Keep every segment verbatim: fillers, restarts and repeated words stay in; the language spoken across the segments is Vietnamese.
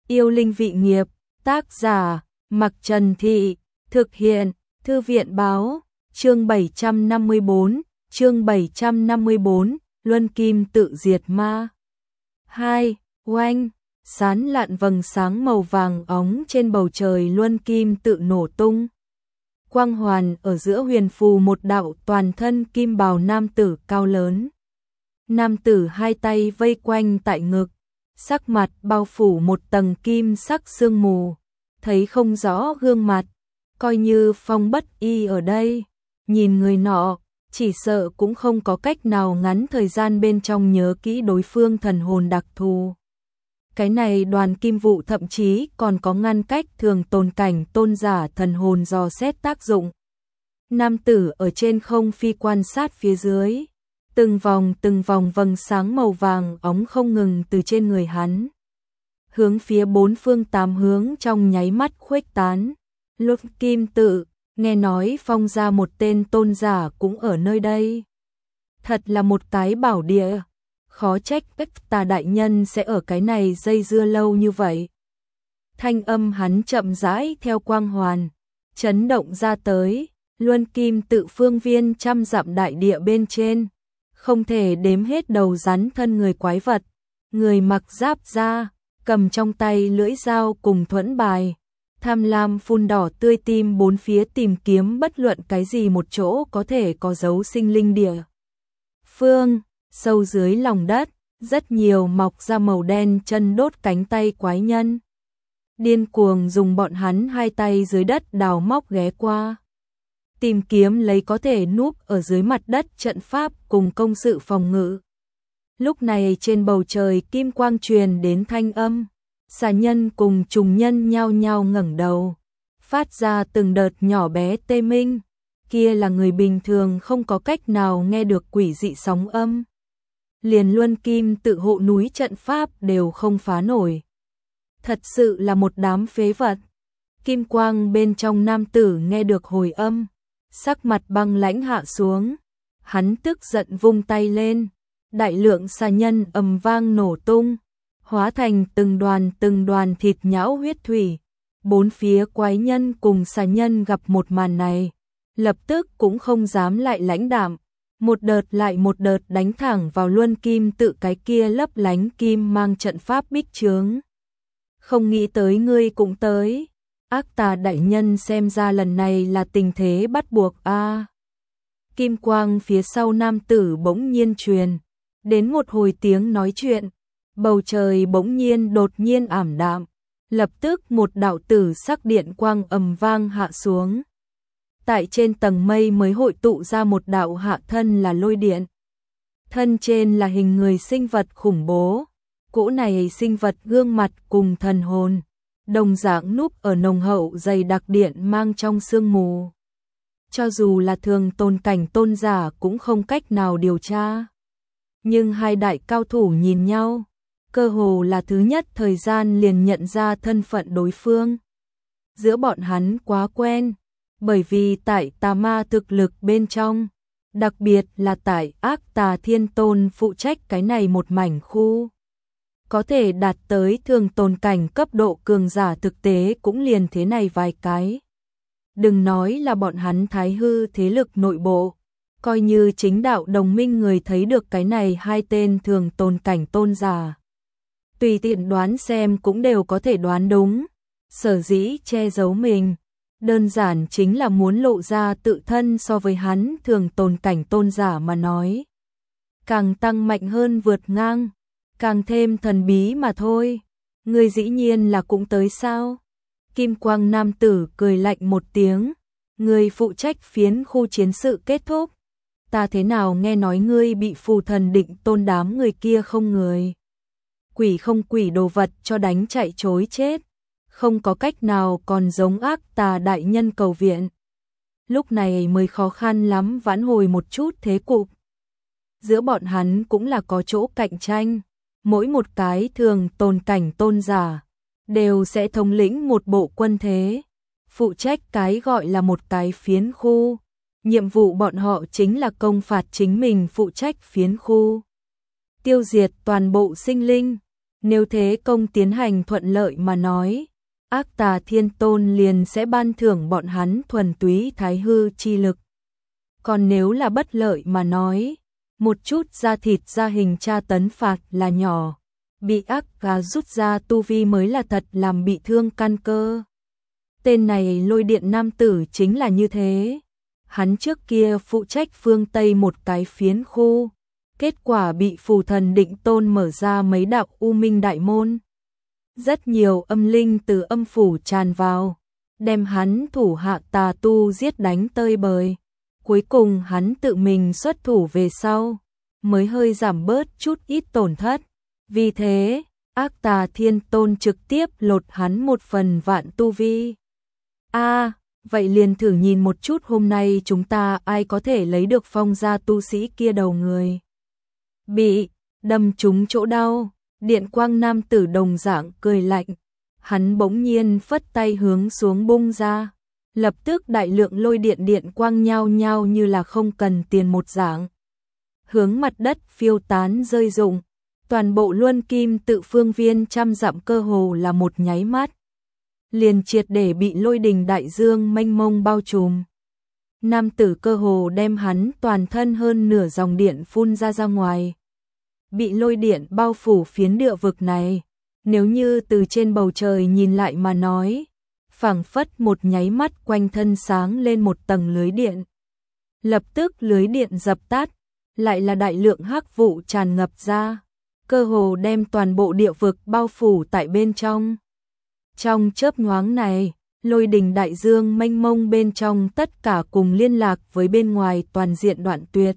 Yêu linh vị nghiệp, tác giả, Mặc Trần Thị, thực hiện, Thư viện báo, chương bảy trăm năm mươi bốn, chương bảy trăm năm mươi bốn, Luân Kim tự diệt ma. hai. Oanh, sán lạn vầng sáng màu vàng óng trên bầu trời Luân Kim tự nổ tung. Quang hoàn ở giữa huyền phù một đạo toàn thân kim bào nam tử cao lớn. Nam tử hai tay vây quanh tại ngực, sắc mặt bao phủ một tầng kim sắc sương mù, thấy không rõ gương mặt, coi như Phong Bất Y ở đây, nhìn người nọ, chỉ sợ cũng không có cách nào ngắn thời gian bên trong nhớ kỹ đối phương thần hồn đặc thù. Cái này đoàn kim vụ thậm chí còn có ngăn cách thường tồn cảnh tôn giả thần hồn dò xét tác dụng. Nam tử ở trên không phi quan sát phía dưới, từng vòng từng vòng vầng sáng màu vàng óng không ngừng từ trên người hắn, hướng phía bốn phương tám hướng trong nháy mắt khuếch tán. Luân Kim tự, nghe nói Phong ra một tên tôn giả cũng ở nơi đây. Thật là một cái bảo địa, khó trách Bách Tà đại nhân sẽ ở cái này dây dưa lâu như vậy. Thanh âm hắn chậm rãi theo quang hoàn, chấn động ra tới, Luân Kim tự phương viên trăm dặm đại địa bên trên, không thể đếm hết đầu rắn thân người quái vật, người mặc giáp da, cầm trong tay lưỡi dao cùng thuẫn bài, tham lam phun đỏ tươi tim bốn phía tìm kiếm bất luận cái gì một chỗ có thể có dấu sinh linh địa phương. Sâu dưới lòng đất, rất nhiều mọc ra màu đen chân đốt cánh tay quái nhân. Điên cuồng dùng bọn hắn hai tay dưới đất đào móc ghé qua, tìm kiếm lấy có thể núp ở dưới mặt đất trận pháp cùng công sự phòng ngự. Lúc này trên bầu trời kim quang truyền đến thanh âm, xà nhân cùng trùng nhân nhao nhao ngẩng đầu, phát ra từng đợt nhỏ bé tê minh, kia là người bình thường không có cách nào nghe được quỷ dị sóng âm. Liền Luân Kim tự hộ núi trận pháp đều không phá nổi. Thật sự là một đám phế vật. Kim quang bên trong nam tử nghe được hồi âm, sắc mặt băng lãnh hạ xuống, hắn tức giận vung tay lên, đại lượng xà nhân ầm vang nổ tung, hóa thành từng đoàn từng đoàn thịt nhão huyết thủy. Bốn phía quái nhân cùng xà nhân gặp một màn này, lập tức cũng không dám lại lãnh đạm, một đợt lại một đợt đánh thẳng vào Luân Kim tự cái kia lấp lánh kim mang trận pháp bích chướng. Không nghĩ tới ngươi cũng tới, Ác Tà đại nhân xem ra lần này là tình thế bắt buộc a. À. Kim quang phía sau nam tử bỗng nhiên truyền đến một hồi tiếng nói chuyện, bầu trời bỗng nhiên đột nhiên ảm đạm, lập tức một đạo tử sắc điện quang ầm vang hạ xuống. Tại trên tầng mây mới hội tụ ra một đạo hạ thân là lôi điện. Thân trên là hình người sinh vật khủng bố, cỗ này sinh vật gương mặt cùng thần hồn, đồng dạng núp ở nồng hậu dày đặc điện mang trong sương mù. Cho dù là thường tôn cảnh tôn giả cũng không cách nào điều tra. Nhưng hai đại cao thủ nhìn nhau, cơ hồ là thứ nhất thời gian liền nhận ra thân phận đối phương. Giữa bọn hắn quá quen, bởi vì tại tà ma thực lực bên trong, đặc biệt là tại Ác Tà Thiên Tôn phụ trách cái này một mảnh khu, có thể đạt tới thường tồn cảnh cấp độ cường giả thực tế cũng liền thế này vài cái. Đừng nói là bọn hắn thái hư thế lực nội bộ, coi như chính đạo đồng minh người thấy được cái này hai tên thường tồn cảnh tôn giả, tùy tiện đoán xem cũng đều có thể đoán đúng. Sở dĩ che giấu mình, đơn giản chính là muốn lộ ra tự thân so với hắn thường tồn cảnh tôn giả mà nói, càng tăng mạnh hơn vượt ngang, càng thêm thần bí mà thôi. Người dĩ nhiên là cũng tới sao? Kim quang nam tử cười lạnh một tiếng, người phụ trách phiến khu chiến sự kết thúc, ta thế nào nghe nói ngươi bị phù thần định tôn đám người kia không người quỷ không quỷ đồ vật cho đánh chạy chối chết, không có cách nào còn giống Ác Tà đại nhân cầu viện. Lúc này mới khó khăn lắm vãn hồi một chút thế cục. Giữa bọn hắn cũng là có chỗ cạnh tranh, mỗi một cái thường tồn cảnh tôn giả đều sẽ thống lĩnh một bộ quân thế, phụ trách cái gọi là một cái phiến khu. Nhiệm vụ bọn họ chính là công phạt chính mình phụ trách phiến khu, tiêu diệt toàn bộ sinh linh. Nếu thế công tiến hành thuận lợi mà nói, Ác Tà Thiên Tôn liền sẽ ban thưởng bọn hắn thuần túy thái hư chi lực. Còn nếu là bất lợi mà nói, một chút da thịt da hình tra tấn phạt là nhỏ, bị ác gà rút ra tu vi mới là thật làm bị thương căn cơ. Tên này Lôi Điện nam tử chính là như thế. Hắn trước kia phụ trách phương Tây một cái phiến khu, kết quả bị phù thần Định Tôn mở ra mấy đạo u minh đại môn. Rất nhiều âm linh từ âm phủ tràn vào, đem hắn thủ hạ tà tu giết đánh tơi bời. Cuối cùng hắn tự mình xuất thủ về sau, mới hơi giảm bớt chút ít tổn thất. Vì thế, Ác Tà Thiên Tôn trực tiếp lột hắn một phần vạn tu vi. A, à, vậy liền thử nhìn một chút hôm nay chúng ta ai có thể lấy được Phong gia tu sĩ kia đầu người. Bị đâm trúng chỗ đau, Điện Quang nam tử đồng dạng cười lạnh, hắn bỗng nhiên phất tay hướng xuống bung ra, lập tức đại lượng lôi điện điện quang nhao nhao như là không cần tiền một dạng, hướng mặt đất phiêu tán rơi rụng. Toàn bộ Luân Kim tự phương viên trăm dặm cơ hồ là một nháy mắt, liền triệt để bị lôi đình đại dương mênh mông bao trùm. Nam tử cơ hồ đem hắn toàn thân hơn nửa dòng điện phun ra ra ngoài. Bị lôi điện bao phủ phiến địa vực này, nếu như từ trên bầu trời nhìn lại mà nói, phảng phất một nháy mắt quanh thân sáng lên một tầng lưới điện. Lập tức lưới điện dập tắt, lại là đại lượng hắc vụ tràn ngập ra, cơ hồ đem toàn bộ địa vực bao phủ tại bên trong. Trong chớp nhoáng này, lôi đình đại dương mênh mông bên trong tất cả cùng liên lạc với bên ngoài toàn diện đoạn tuyệt.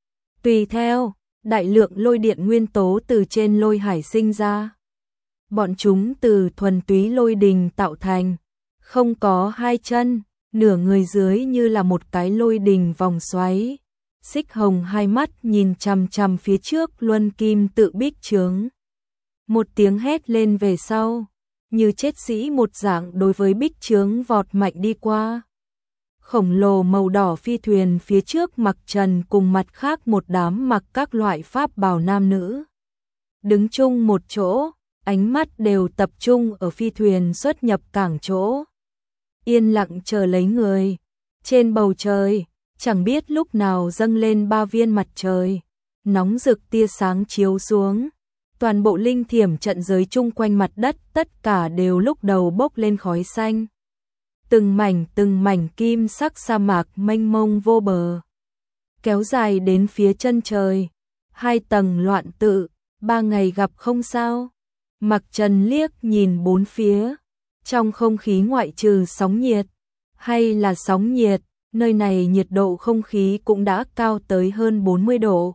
Tùy theo, đại lượng lôi điện nguyên tố từ trên lôi hải sinh ra. Bọn chúng từ thuần túy lôi đình tạo thành, không có hai chân, nửa người dưới như là một cái lôi đình vòng xoáy. Xích Hồng hai mắt nhìn chằm chằm phía trước Luân Kim tự bích chướng. Một tiếng hét lên về sau, như chết sĩ một dạng đối với bích chướng vọt mạnh đi qua. Khổng lồ màu đỏ phi thuyền phía trước mặc trần cùng mặt khác một đám mặc các loại pháp bào nam nữ. Đứng chung một chỗ, ánh mắt đều tập trung ở phi thuyền xuất nhập cảng chỗ. Yên lặng chờ lấy người. Trên bầu trời, chẳng biết lúc nào dâng lên ba viên mặt trời. Nóng rực tia sáng chiếu xuống. Toàn bộ linh thiểm trận giới chung quanh mặt đất tất cả đều lúc đầu bốc lên khói xanh. Từng mảnh từng mảnh kim sắc sa mạc mênh mông vô bờ, kéo dài đến phía chân trời. Hai tầng loạn tự, ba ngày gặp không sao. Mặc Trần liếc nhìn bốn phía, trong không khí ngoại trừ sóng nhiệt, hay là sóng nhiệt, nơi này nhiệt độ không khí cũng đã cao tới hơn bốn mươi độ.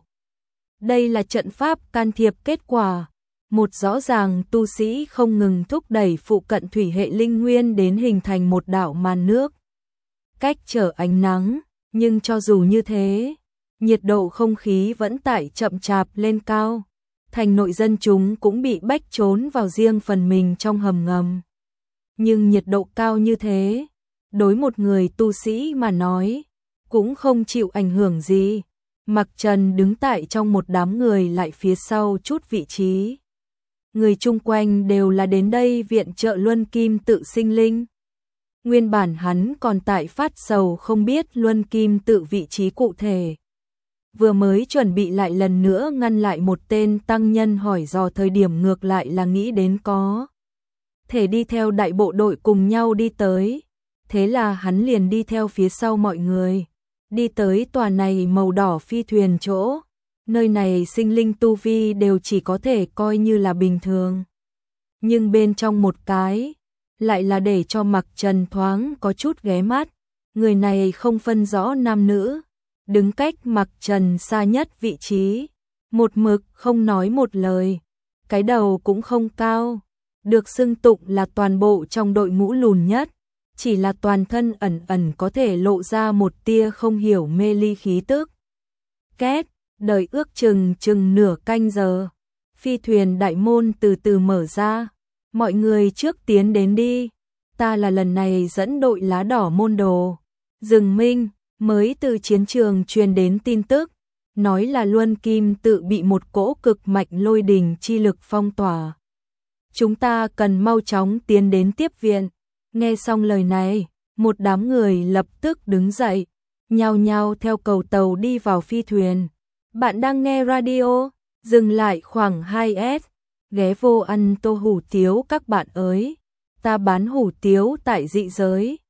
Đây là trận pháp can thiệp kết quả. Một rõ ràng tu sĩ không ngừng thúc đẩy phụ cận thủy hệ linh nguyên đến hình thành một đảo màn nước. Cách trở ánh nắng, nhưng cho dù như thế, nhiệt độ không khí vẫn tại chậm chạp lên cao. Thành nội dân chúng cũng bị bách trốn vào riêng phần mình trong hầm ngầm. Nhưng nhiệt độ cao như thế, đối một người tu sĩ mà nói, cũng không chịu ảnh hưởng gì. Mặc Trần đứng tại trong một đám người lại phía sau chút vị trí. Người chung quanh đều là đến đây viện trợ Luân Kim tự sinh linh. Nguyên bản hắn còn tại phát sầu không biết Luân Kim tự vị trí cụ thể. Vừa mới chuẩn bị lại lần nữa ngăn lại một tên tăng nhân hỏi dò thời điểm ngược lại là nghĩ đến có thể đi theo đại bộ đội cùng nhau đi tới. Thế là hắn liền đi theo phía sau mọi người, đi tới tòa này màu đỏ phi thuyền chỗ. Nơi này sinh linh tu vi đều chỉ có thể coi như là bình thường. Nhưng bên trong một cái, lại là để cho Mặc Trần thoáng có chút ghé mắt. Người này không phân rõ nam nữ, đứng cách Mặc Trần xa nhất vị trí. Một mực không nói một lời, cái đầu cũng không cao. Được xưng tụng là toàn bộ trong đội ngũ lùn nhất. Chỉ là toàn thân ẩn ẩn có thể lộ ra một tia không hiểu mê ly khí tức. Két. Đợi ước chừng chừng nửa canh giờ, phi thuyền đại môn từ từ mở ra. Mọi người trước tiến đến đi. Ta là lần này dẫn đội lá đỏ môn đồ. Dừng Minh, mới từ chiến trường truyền đến tin tức. Nói là Luân Kim tự bị một cỗ cực mạnh lôi đình chi lực phong tỏa. chúng ta cần mau chóng tiến đến tiếp viện. Nghe xong lời này, một đám người lập tức đứng dậy, nhao nhao theo cầu tàu đi vào phi thuyền. Bạn đang nghe radio, dừng lại khoảng hai S, ghé vô ăn tô hủ tiếu các bạn ơi. Ta bán hủ tiếu tại dị giới.